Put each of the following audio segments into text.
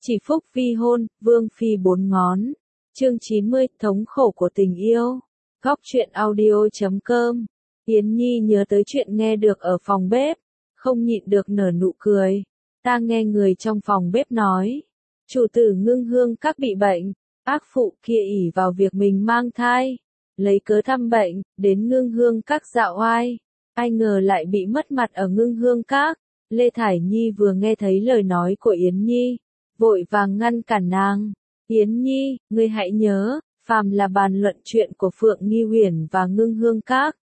Chỉ phúc vi hôn, vương phi bốn ngón. Chương 90, thống khổ của tình yêu. Góc truyện audio.com. Yến Nhi nhớ tới chuyện nghe được ở phòng bếp, không nhịn được nở nụ cười. Ta nghe người trong phòng bếp nói, chủ tử Ngưng Hương Các bị bệnh, ác phụ kia ỷ vào việc mình mang thai, lấy cớ thăm bệnh, đến Ngưng Hương Các dạo oai. Ai ngờ lại bị mất mặt ở Ngưng Hương Các. Lê Thải Nhi vừa nghe thấy lời nói của Yến Nhi, vội vàng ngăn cản nàng. Yến Nhi, ngươi hãy nhớ, phàm là bàn luận chuyện của Phượng Nghi Uyển và Ngưng Hương Các,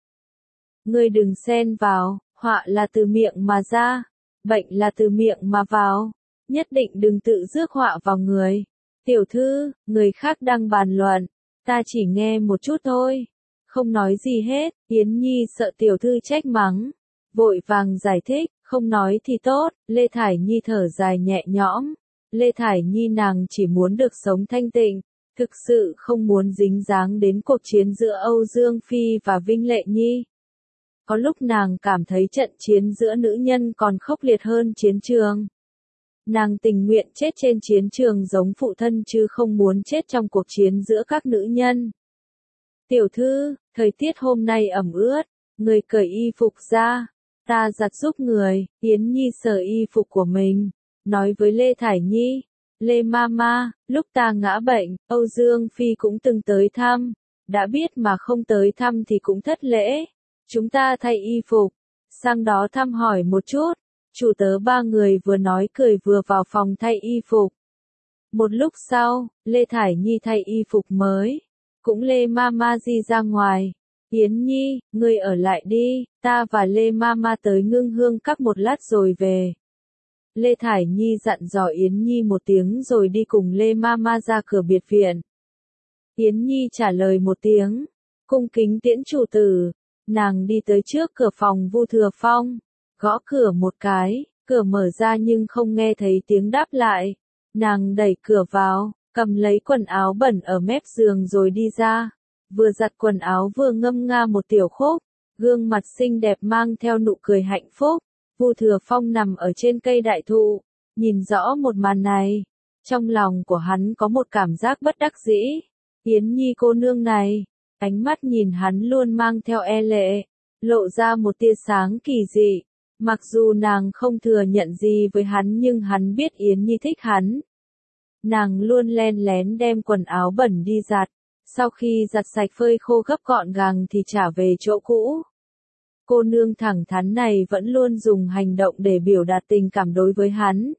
ngươi đừng xen vào, họa là từ miệng mà ra, bệnh là từ miệng mà vào, nhất định đừng tự rước họa vào người. Tiểu thư, người khác đang bàn luận, ta chỉ nghe một chút thôi, không nói gì hết. Yến Nhi sợ tiểu thư trách mắng, vội vàng giải thích, không nói thì tốt. Lê Thải Nhi thở dài nhẹ nhõm. Lê Thải Nhi nàng chỉ muốn được sống thanh tịnh, thực sự không muốn dính dáng đến cuộc chiến giữa Âu Dương Phi và Vinh Lệ Nhi. Có lúc nàng cảm thấy trận chiến giữa nữ nhân còn khốc liệt hơn chiến trường. Nàng tình nguyện chết trên chiến trường giống phụ thân chứ không muốn chết trong cuộc chiến giữa các nữ nhân. Tiểu thư, thời tiết hôm nay ẩm ướt, người cởi y phục ra, ta giặt giúp người. Yến Nhi sờ y phục của mình, nói với Lê Thải Nhi, Lê Mama, lúc ta ngã bệnh, Âu Dương Phi cũng từng tới thăm, đã biết mà không tới thăm thì cũng thất lễ. Chúng ta thay y phục, sang đó thăm hỏi một chút. Chủ tớ ba người vừa nói cười vừa vào phòng thay y phục. Một lúc sau, Lê Thải Nhi thay y phục mới, cũng Lê Mama đi ra ngoài. Yến Nhi, ngươi ở lại đi, ta và Lê Mama tới Ngưng Hương Các một lát rồi về. Lê Thải Nhi dặn dò Yến Nhi một tiếng rồi đi cùng Lê Mama ra cửa biệt viện. Yến Nhi trả lời một tiếng, cung kính tiễn chủ tử. Nàng đi tới trước cửa phòng Vu Thừa Phong, gõ cửa một cái, cửa mở ra nhưng không nghe thấy tiếng đáp lại. Nàng đẩy cửa vào, cầm lấy quần áo bẩn ở mép giường rồi đi ra. Vừa giặt quần áo vừa ngâm nga một tiểu khúc, gương mặt xinh đẹp mang theo nụ cười hạnh phúc. Vu Thừa Phong nằm ở trên cây đại thụ, nhìn rõ một màn này. Trong lòng của hắn có một cảm giác bất đắc dĩ. Yến Nhi cô nương này, ánh mắt nhìn hắn luôn mang theo e lệ, lộ ra một tia sáng kỳ dị. Mặc dù nàng không thừa nhận gì với hắn nhưng hắn biết Yến Nhi thích hắn. Nàng luôn len lén đem quần áo bẩn đi giặt, sau khi giặt sạch phơi khô gấp gọn gàng thì trả về chỗ cũ. Cô nương thẳng thắn này vẫn luôn dùng hành động để biểu đạt tình cảm đối với hắn.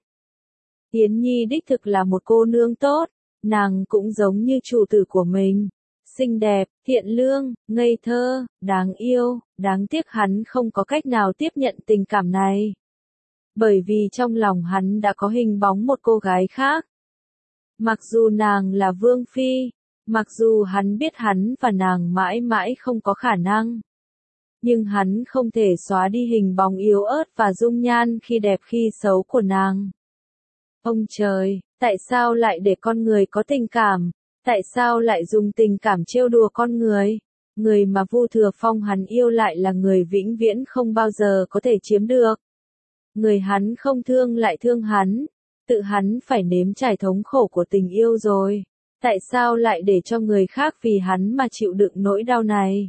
Yến Nhi đích thực là một cô nương tốt, nàng cũng giống như chủ tử của mình. Xinh đẹp, thiện lương, ngây thơ, đáng yêu, đáng tiếc hắn không có cách nào tiếp nhận tình cảm này. Bởi vì trong lòng hắn đã có hình bóng một cô gái khác. Mặc dù nàng là Vương Phi, mặc dù hắn biết hắn và nàng mãi mãi không có khả năng, nhưng hắn không thể xóa đi hình bóng yếu ớt và dung nhan khi đẹp khi xấu của nàng. Ông trời, tại sao lại để con người có tình cảm? Tại sao lại dùng tình cảm trêu đùa con người? Người mà Vu Thừa Phong hắn yêu lại là người vĩnh viễn không bao giờ có thể chiếm được. Người hắn không thương lại thương hắn, tự hắn phải nếm trải thống khổ của tình yêu rồi. Tại sao lại để cho người khác vì hắn mà chịu đựng nỗi đau này?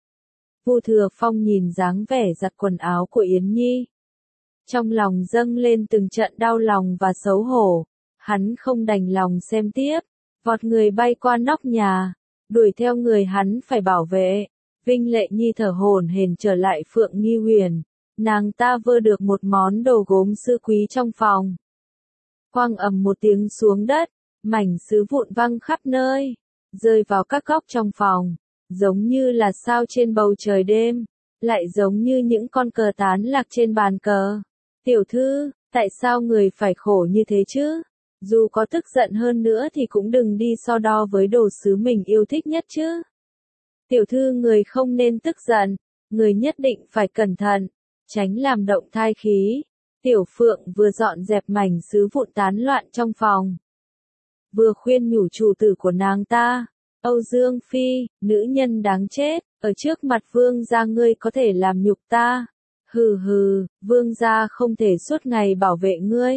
Vu Thừa Phong nhìn dáng vẻ giặt quần áo của Yến Nhi, trong lòng dâng lên từng trận đau lòng và xấu hổ. Hắn không đành lòng xem tiếp, vọt người bay qua nóc nhà, đuổi theo người hắn phải bảo vệ. Vinh Lệ Nhi thở hổn hển trở lại Phượng Nghi Uyển, nàng ta vơ được một món đồ gốm sứ quý trong phòng. Quang ầm một tiếng xuống đất, mảnh sứ vụn văng khắp nơi, rơi vào các góc trong phòng, giống như là sao trên bầu trời đêm, lại giống như những con cờ tán lạc trên bàn cờ. Tiểu thư, tại sao người phải khổ như thế chứ? Dù có tức giận hơn nữa thì cũng đừng đi so đo với đồ sứ mình yêu thích nhất chứ. Tiểu thư người không nên tức giận, người nhất định phải cẩn thận, tránh làm động thai khí. Tiểu Phượng vừa dọn dẹp mảnh sứ vụn tán loạn trong phòng, vừa khuyên nhủ chủ tử của nàng ta, Âu Dương Phi, nữ nhân đáng chết, ở trước mặt vương gia ngươi có thể làm nhục ta. Hừ hừ, vương gia không thể suốt ngày bảo vệ ngươi.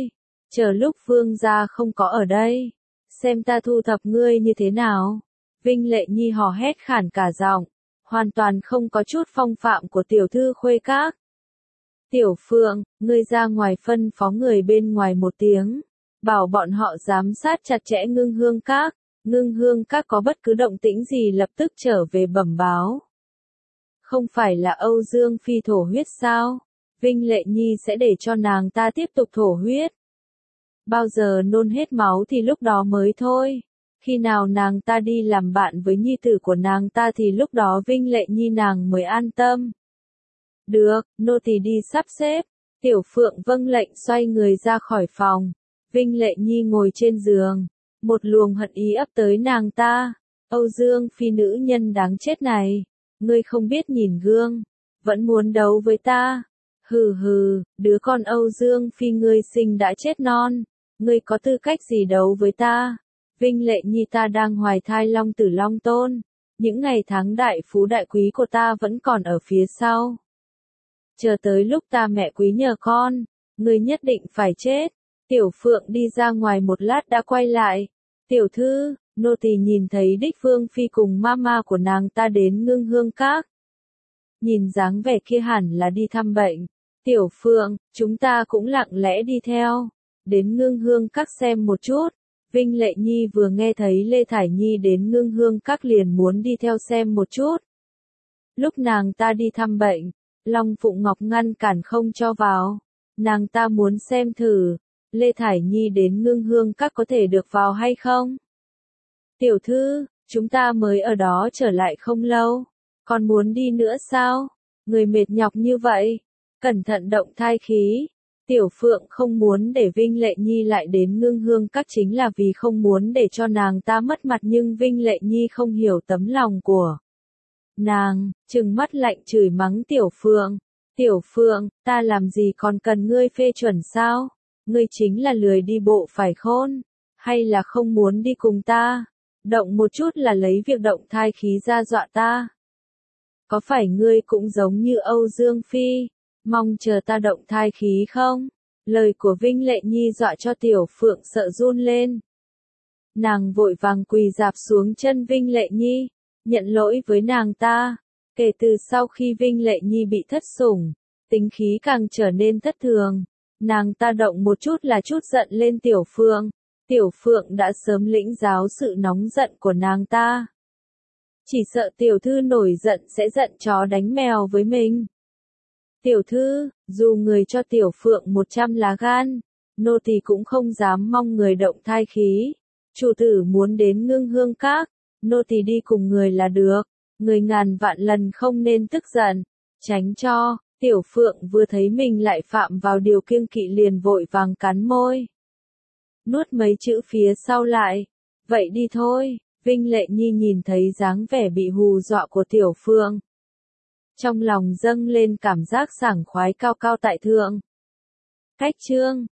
chờ lúc vương gia không có ở đây, xem ta thu thập ngươi như thế nào. Vinh Lệ Nhi hò hét khản cả giọng, hoàn toàn không có chút phong phạm của tiểu thư khuê các. Tiểu Phượng, ngươi ra ngoài phân phó người bên ngoài một tiếng, bảo bọn họ giám sát chặt chẽ Ngưng Hương Các. Ngưng Hương Các có bất cứ động tĩnh gì lập tức trở về bẩm báo. Không phải là Âu Dương Phi thổ huyết sao? Vinh Lệ Nhi sẽ để cho nàng ta tiếp tục thổ huyết. Bao giờ nôn hết máu thì lúc đó mới thôi. Khi nào nàng ta đi làm bạn với nhi tử của nàng ta thì lúc đó Vinh Lệ Nhi nàng mới an tâm. Được, nô tỳ đi sắp xếp. Tiểu Phượng vâng lệnh xoay người ra khỏi phòng. Vinh Lệ Nhi ngồi trên giường. Một luồng hận ý ấp tới nàng ta. Âu Dương Phi nữ nhân đáng chết này. Ngươi không biết nhìn gương. Vẫn muốn đấu với ta. Hừ hừ, đứa con Âu Dương Phi ngươi sinh đã chết non. Ngươi có tư cách gì đấu với ta? Vinh Lệ Nhi ta đang hoài thai long tử long tôn. Những ngày tháng đại phú đại quý của ta vẫn còn ở phía sau. Chờ tới lúc ta mẹ quý nhờ con, ngươi nhất định phải chết. Tiểu Phượng đi ra ngoài một lát đã quay lại. Tiểu thư, nô tỳ nhìn thấy Đích Vương Phi cùng mama của nàng ta đến Ngưng Hương Các. Nhìn dáng vẻ kia hẳn là đi thăm bệnh. Tiểu Phượng, chúng ta cũng lặng lẽ đi theo. Đến Ngưng Hương Các xem một chút. Vinh Lệ Nhi vừa nghe thấy Lê Thải Nhi đến Ngưng Hương Các liền muốn đi theo xem một chút. Lúc nàng ta đi thăm bệnh, Long Phụng Ngọc ngăn cản không cho vào. Nàng ta muốn xem thử, Lê Thải Nhi đến Ngưng Hương Các có thể được vào hay không? Tiểu thư, chúng ta mới ở đó trở lại không lâu. Còn muốn đi nữa sao? Người mệt nhọc như vậy. Cẩn thận động thai khí. Tiểu Phượng không muốn để Vinh Lệ Nhi lại đến Ngưng Hương Các chính là vì không muốn để cho nàng ta mất mặt, nhưng Vinh Lệ Nhi không hiểu tấm lòng của nàng, trừng mắt lạnh chửi mắng Tiểu Phượng. Tiểu Phượng, ta làm gì còn cần ngươi phê chuẩn sao? Ngươi chính là lười đi bộ phải khôn, hay là không muốn đi cùng ta? Động một chút là lấy việc động thai khí ra dọa ta. Có phải ngươi cũng giống như Âu Dương Phi, mong chờ ta động thai khí không? Lời của Vinh Lệ Nhi dọa cho Tiểu Phượng sợ run lên. Nàng vội vàng quỳ rạp xuống chân Vinh Lệ Nhi, nhận lỗi với nàng ta. Kể từ sau khi Vinh Lệ Nhi bị thất sủng, tính khí càng trở nên thất thường. Nàng ta động một chút là chút giận lên Tiểu Phượng. Tiểu Phượng đã sớm lĩnh giáo sự nóng giận của nàng ta. Chỉ sợ tiểu thư nổi giận sẽ giận chó đánh mèo với mình. Tiểu thư, dù người cho Tiểu Phượng 100 lá gan, nô tỳ cũng không dám mong người động thai khí. Chủ tử muốn đến Ngưng Hương Các, nô tỳ đi cùng người là được. Người ngàn vạn lần không nên tức giận, tránh cho. Tiểu Phượng vừa thấy mình lại phạm vào điều kiêng kỵ liền vội vàng cắn môi. Nuốt mấy chữ phía sau lại. Vậy đi thôi. Vinh Lệ Nhi nhìn thấy dáng vẻ bị hù dọa của Tiểu Phượng. Trong lòng dâng lên cảm giác sảng khoái cao cao tại thượng. Cách chương